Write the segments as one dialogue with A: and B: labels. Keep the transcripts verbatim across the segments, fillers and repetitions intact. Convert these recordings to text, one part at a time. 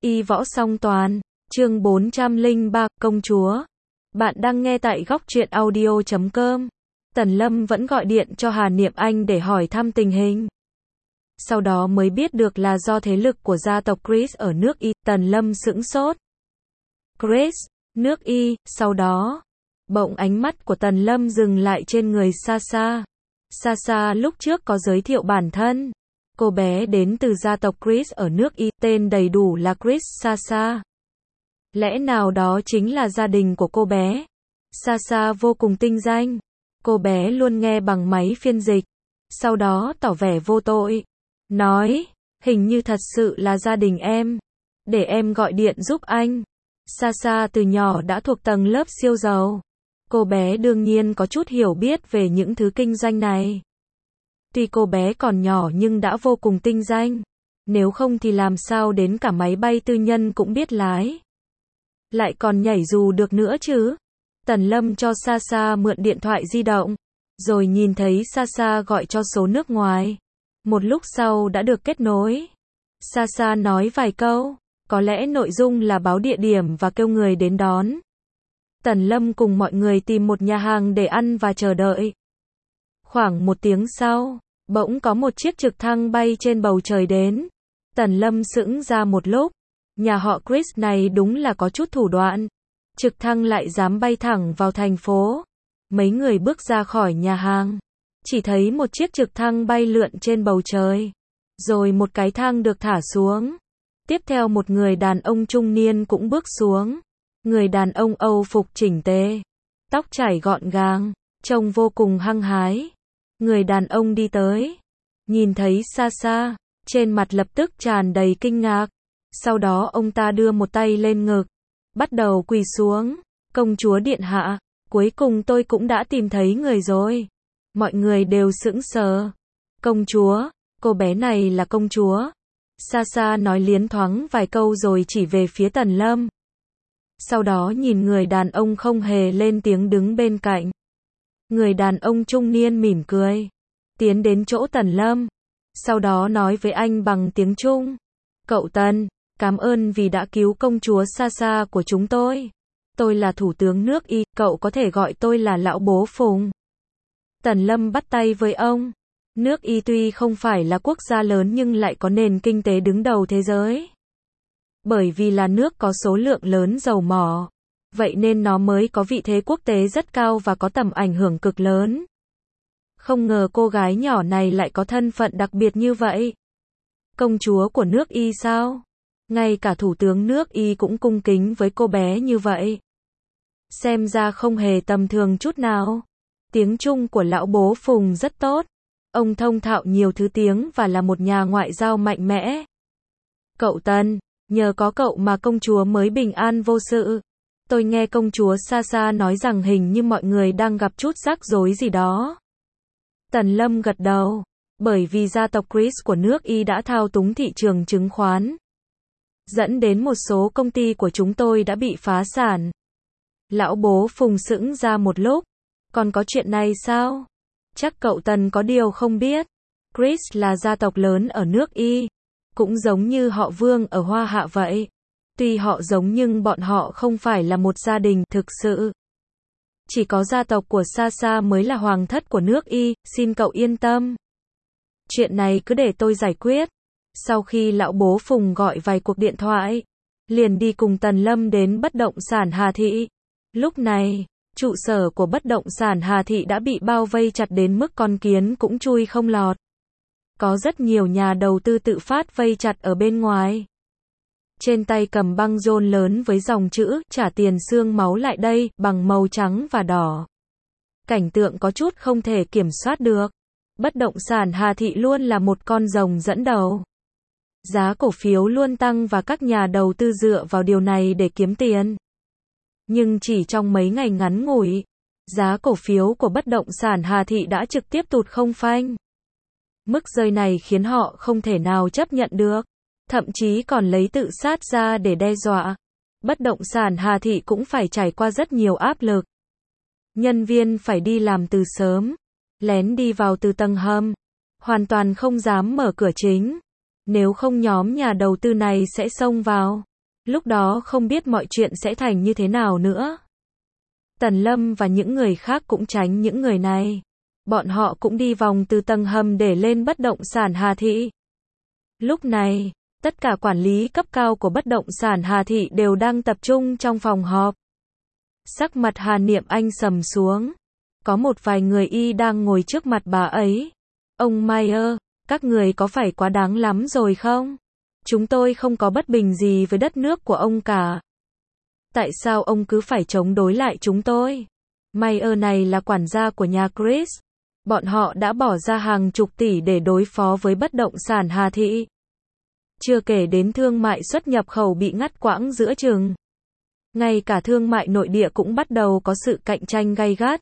A: Y Võ Song Toàn, chương bốn trăm lẻ ba, Công Chúa. Bạn đang nghe tại góc truyện audio chấm com. Tần Lâm vẫn gọi điện cho Hà Niệm Anh để hỏi thăm tình hình. Sau đó mới biết được là do thế lực của gia tộc Chris ở nước Y, Tần Lâm sững sốt. Chris, nước Y, sau đó, bỗng ánh mắt của Tần Lâm dừng lại trên người Sasha. Sasha lúc trước có giới thiệu bản thân. Cô bé đến từ gia tộc Chris ở nước Y, tên đầy đủ là Chris Sasha. Lẽ nào đó chính là gia đình của cô bé? Sasha vô cùng tinh danh. Cô bé luôn nghe bằng máy phiên dịch. Sau đó tỏ vẻ vô tội. Nói, hình như thật sự là gia đình em. Để em gọi điện giúp anh. Sasha từ nhỏ đã thuộc tầng lớp siêu giàu. Cô bé đương nhiên có chút hiểu biết về những thứ kinh doanh này. Tuy cô bé còn nhỏ nhưng đã vô cùng tinh danh. Nếu không thì làm sao đến cả máy bay tư nhân cũng biết lái. Lại còn nhảy dù được nữa chứ. Tần Lâm cho Sasha mượn điện thoại di động. Rồi nhìn thấy Sasha gọi cho số nước ngoài. Một lúc sau đã được kết nối. Sasha nói vài câu. Có lẽ nội dung là báo địa điểm và kêu người đến đón. Tần Lâm cùng mọi người tìm một nhà hàng để ăn và chờ đợi. Khoảng một tiếng sau, bỗng có một chiếc trực thăng bay trên bầu trời đến. Tần Lâm sững ra một lúc. Nhà họ Chris này đúng là có chút thủ đoạn. Trực thăng lại dám bay thẳng vào thành phố. Mấy người bước ra khỏi nhà hàng. Chỉ thấy một chiếc trực thăng bay lượn trên bầu trời. Rồi một cái thang được thả xuống. Tiếp theo một người đàn ông trung niên cũng bước xuống. Người đàn ông Âu phục chỉnh tề. Tóc chải gọn gàng. Trông vô cùng hăng hái. Người đàn ông đi tới. Nhìn thấy Sasha. Trên mặt lập tức tràn đầy kinh ngạc. Sau đó ông ta đưa một tay lên ngực. Bắt đầu quỳ xuống. Công chúa điện hạ. Cuối cùng tôi cũng đã tìm thấy người rồi. Mọi người đều sững sờ. Công chúa. Cô bé này là công chúa. Sasha nói liến thoáng vài câu rồi chỉ về phía Tần Lâm. Sau đó nhìn người đàn ông không hề lên tiếng đứng bên cạnh. Người đàn ông trung niên mỉm cười. Tiến đến chỗ Tần Lâm. Sau đó nói với anh bằng tiếng Trung. Cậu Tần, cảm ơn vì đã cứu công chúa Sasha của chúng tôi. Tôi là thủ tướng nước Y, cậu có thể gọi tôi là lão bố Phùng. Tần Lâm bắt tay với ông. Nước Y tuy không phải là quốc gia lớn nhưng lại có nền kinh tế đứng đầu thế giới. Bởi vì là nước có số lượng lớn dầu mỏ. Vậy nên nó mới có vị thế quốc tế rất cao và có tầm ảnh hưởng cực lớn. Không ngờ cô gái nhỏ này lại có thân phận đặc biệt như vậy. Công chúa của nước Y sao? Ngay cả thủ tướng nước Y cũng cung kính với cô bé như vậy. Xem ra không hề tầm thường chút nào. Tiếng Trung của lão bố Phùng rất tốt. Ông thông thạo nhiều thứ tiếng và là một nhà ngoại giao mạnh mẽ. Cậu Tần, nhờ có cậu mà công chúa mới bình an vô sự. Tôi nghe công chúa Sasha nói rằng hình như mọi người đang gặp chút rắc rối gì đó. Tần Lâm gật đầu. Bởi vì gia tộc Chris của nước Y đã thao túng thị trường chứng khoán. Dẫn đến một số công ty của chúng tôi đã bị phá sản. Lão bố Phùng sững ra một lúc. Còn có chuyện này sao? Chắc cậu Tần có điều không biết. Chris là gia tộc lớn ở nước Y. Cũng giống như họ Vương ở Hoa Hạ vậy. Tuy họ giống nhưng bọn họ không phải là một gia đình thực sự. Chỉ có gia tộc của Sasha mới là hoàng thất của nước Y, xin cậu yên tâm. Chuyện này cứ để tôi giải quyết. Sau khi lão bố Phùng gọi vài cuộc điện thoại, liền đi cùng Tần Lâm đến bất động sản Hà Thị. Lúc này, trụ sở của bất động sản Hà Thị đã bị bao vây chặt đến mức con kiến cũng chui không lọt. Có rất nhiều nhà đầu tư tự phát vây chặt ở bên ngoài. Trên tay cầm băng rôn lớn với dòng chữ, trả tiền xương máu lại đây, bằng màu trắng và đỏ. Cảnh tượng có chút không thể kiểm soát được. Bất động sản Hà Thị luôn là một con rồng dẫn đầu. Giá cổ phiếu luôn tăng và các nhà đầu tư dựa vào điều này để kiếm tiền. Nhưng chỉ trong mấy ngày ngắn ngủi, giá cổ phiếu của bất động sản Hà Thị đã trực tiếp tụt không phanh. Mức rơi này khiến họ không thể nào chấp nhận được. Thậm chí còn lấy tự sát ra để đe dọa. Bất động sản Hà Thị cũng phải trải qua rất nhiều áp lực. Nhân viên phải đi làm từ sớm, lén đi vào từ tầng hầm, hoàn toàn không dám mở cửa chính. Nếu không nhóm nhà đầu tư này sẽ xông vào. Lúc đó không biết mọi chuyện sẽ thành như thế nào nữa. Tần Lâm và những người khác cũng tránh những người này. Bọn họ cũng đi vòng từ tầng hầm để lên bất động sản Hà Thị. Lúc này, tất cả quản lý cấp cao của bất động sản Hà Thị đều đang tập trung trong phòng họp. Sắc mặt Hà Niệm Anh sầm xuống. Có một vài người y đang ngồi trước mặt bà ấy. Ông Mayer, các người có phải quá đáng lắm rồi không? Chúng tôi không có bất bình gì với đất nước của ông cả. Tại sao ông cứ phải chống đối lại chúng tôi? Mayer này là quản gia của nhà Chris. Bọn họ đã bỏ ra hàng chục tỷ để đối phó với bất động sản Hà Thị. Chưa kể đến thương mại xuất nhập khẩu bị ngắt quãng giữa chừng. Ngay cả thương mại nội địa cũng bắt đầu có sự cạnh tranh gay gắt.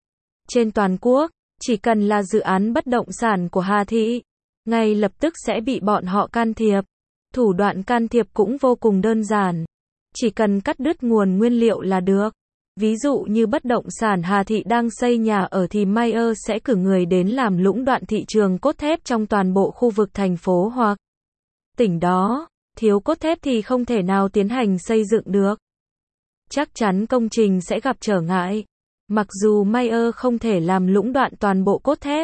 A: Trên toàn quốc, chỉ cần là dự án bất động sản của Hà Thị, ngay lập tức sẽ bị bọn họ can thiệp. Thủ đoạn can thiệp cũng vô cùng đơn giản. Chỉ cần cắt đứt nguồn nguyên liệu là được. Ví dụ như bất động sản Hà Thị đang xây nhà ở thì Mayer sẽ cử người đến làm lũng đoạn thị trường cốt thép trong toàn bộ khu vực thành phố hoặc tỉnh đó. Thiếu cốt thép thì không thể nào tiến hành xây dựng được. Chắc chắn công trình sẽ gặp trở ngại. Mặc dù Mayer không thể làm lũng đoạn toàn bộ cốt thép,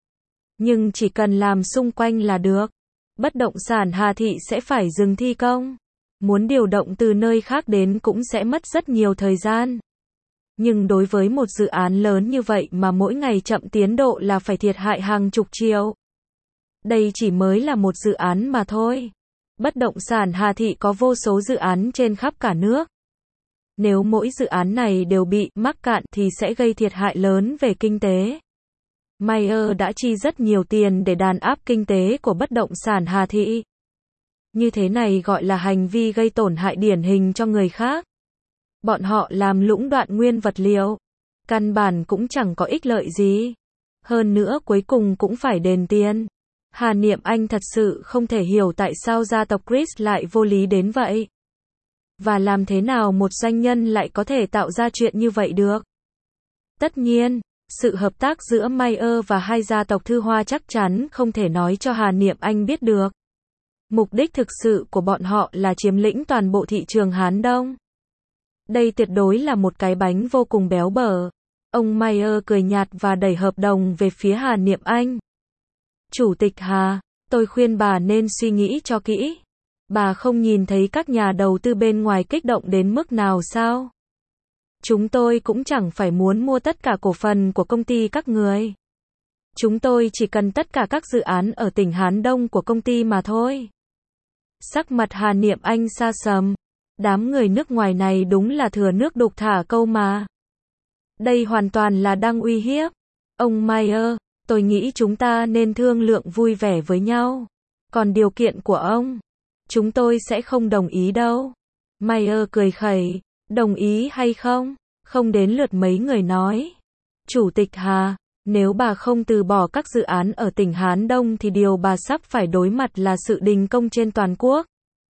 A: nhưng chỉ cần làm xung quanh là được. Bất động sản Hà Thị sẽ phải dừng thi công. Muốn điều động từ nơi khác đến cũng sẽ mất rất nhiều thời gian. Nhưng đối với một dự án lớn như vậy mà mỗi ngày chậm tiến độ là phải thiệt hại hàng chục triệu. Đây chỉ mới là một dự án mà thôi. Bất động sản Hà Thị có vô số dự án trên khắp cả nước. Nếu mỗi dự án này đều bị mắc cạn thì sẽ gây thiệt hại lớn về kinh tế. Mayer đã chi rất nhiều tiền để đàn áp kinh tế của bất động sản Hà Thị. Như thế này gọi là hành vi gây tổn hại điển hình cho người khác. Bọn họ làm lũng đoạn nguyên vật liệu. Căn bản cũng chẳng có ích lợi gì. Hơn nữa cuối cùng cũng phải đền tiền. Hà Niệm Anh thật sự không thể hiểu tại sao gia tộc Chris lại vô lý đến vậy. Và làm thế nào một doanh nhân lại có thể tạo ra chuyện như vậy được? Tất nhiên, sự hợp tác giữa Mayer và hai gia tộc Thư Hoa chắc chắn không thể nói cho Hà Niệm Anh biết được. Mục đích thực sự của bọn họ là chiếm lĩnh toàn bộ thị trường Hán Đông. Đây tuyệt đối là một cái bánh vô cùng béo bở. Ông Mayer cười nhạt và đẩy hợp đồng về phía Hà Niệm Anh. Chủ tịch Hà, tôi khuyên bà nên suy nghĩ cho kỹ. Bà không nhìn thấy các nhà đầu tư bên ngoài kích động đến mức nào sao? Chúng tôi cũng chẳng phải muốn mua tất cả cổ phần của công ty các người. Chúng tôi chỉ cần tất cả các dự án ở tỉnh Hán Đông của công ty mà thôi. Sắc mặt Hà Niệm Anh sa sầm. Đám người nước ngoài này đúng là thừa nước đục thả câu mà. Đây hoàn toàn là đang uy hiếp. Ông Mayer, tôi nghĩ chúng ta nên thương lượng vui vẻ với nhau. Còn điều kiện của ông, chúng tôi sẽ không đồng ý đâu. Mayer cười khẩy, đồng ý hay không? Không đến lượt mấy người nói. Chủ tịch Hà, nếu bà không từ bỏ các dự án ở tỉnh Hán Đông thì điều bà sắp phải đối mặt là sự đình công trên toàn quốc.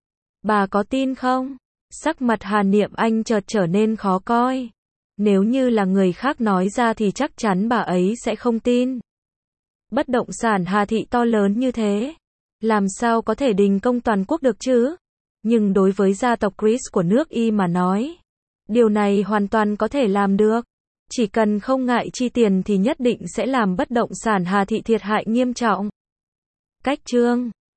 A: Bà có tin không? Sắc mặt Hà Niệm Anh chợt trở nên khó coi. Nếu như là người khác nói ra thì chắc chắn bà ấy sẽ không tin. Bất động sản Hà Thị to lớn như thế, làm sao có thể đình công toàn quốc được chứ? Nhưng đối với gia tộc Chris của nước Y mà nói, điều này hoàn toàn có thể làm được. Chỉ cần không ngại chi tiền thì nhất định sẽ làm bất động sản Hà Thị thiệt hại nghiêm trọng. Cách chương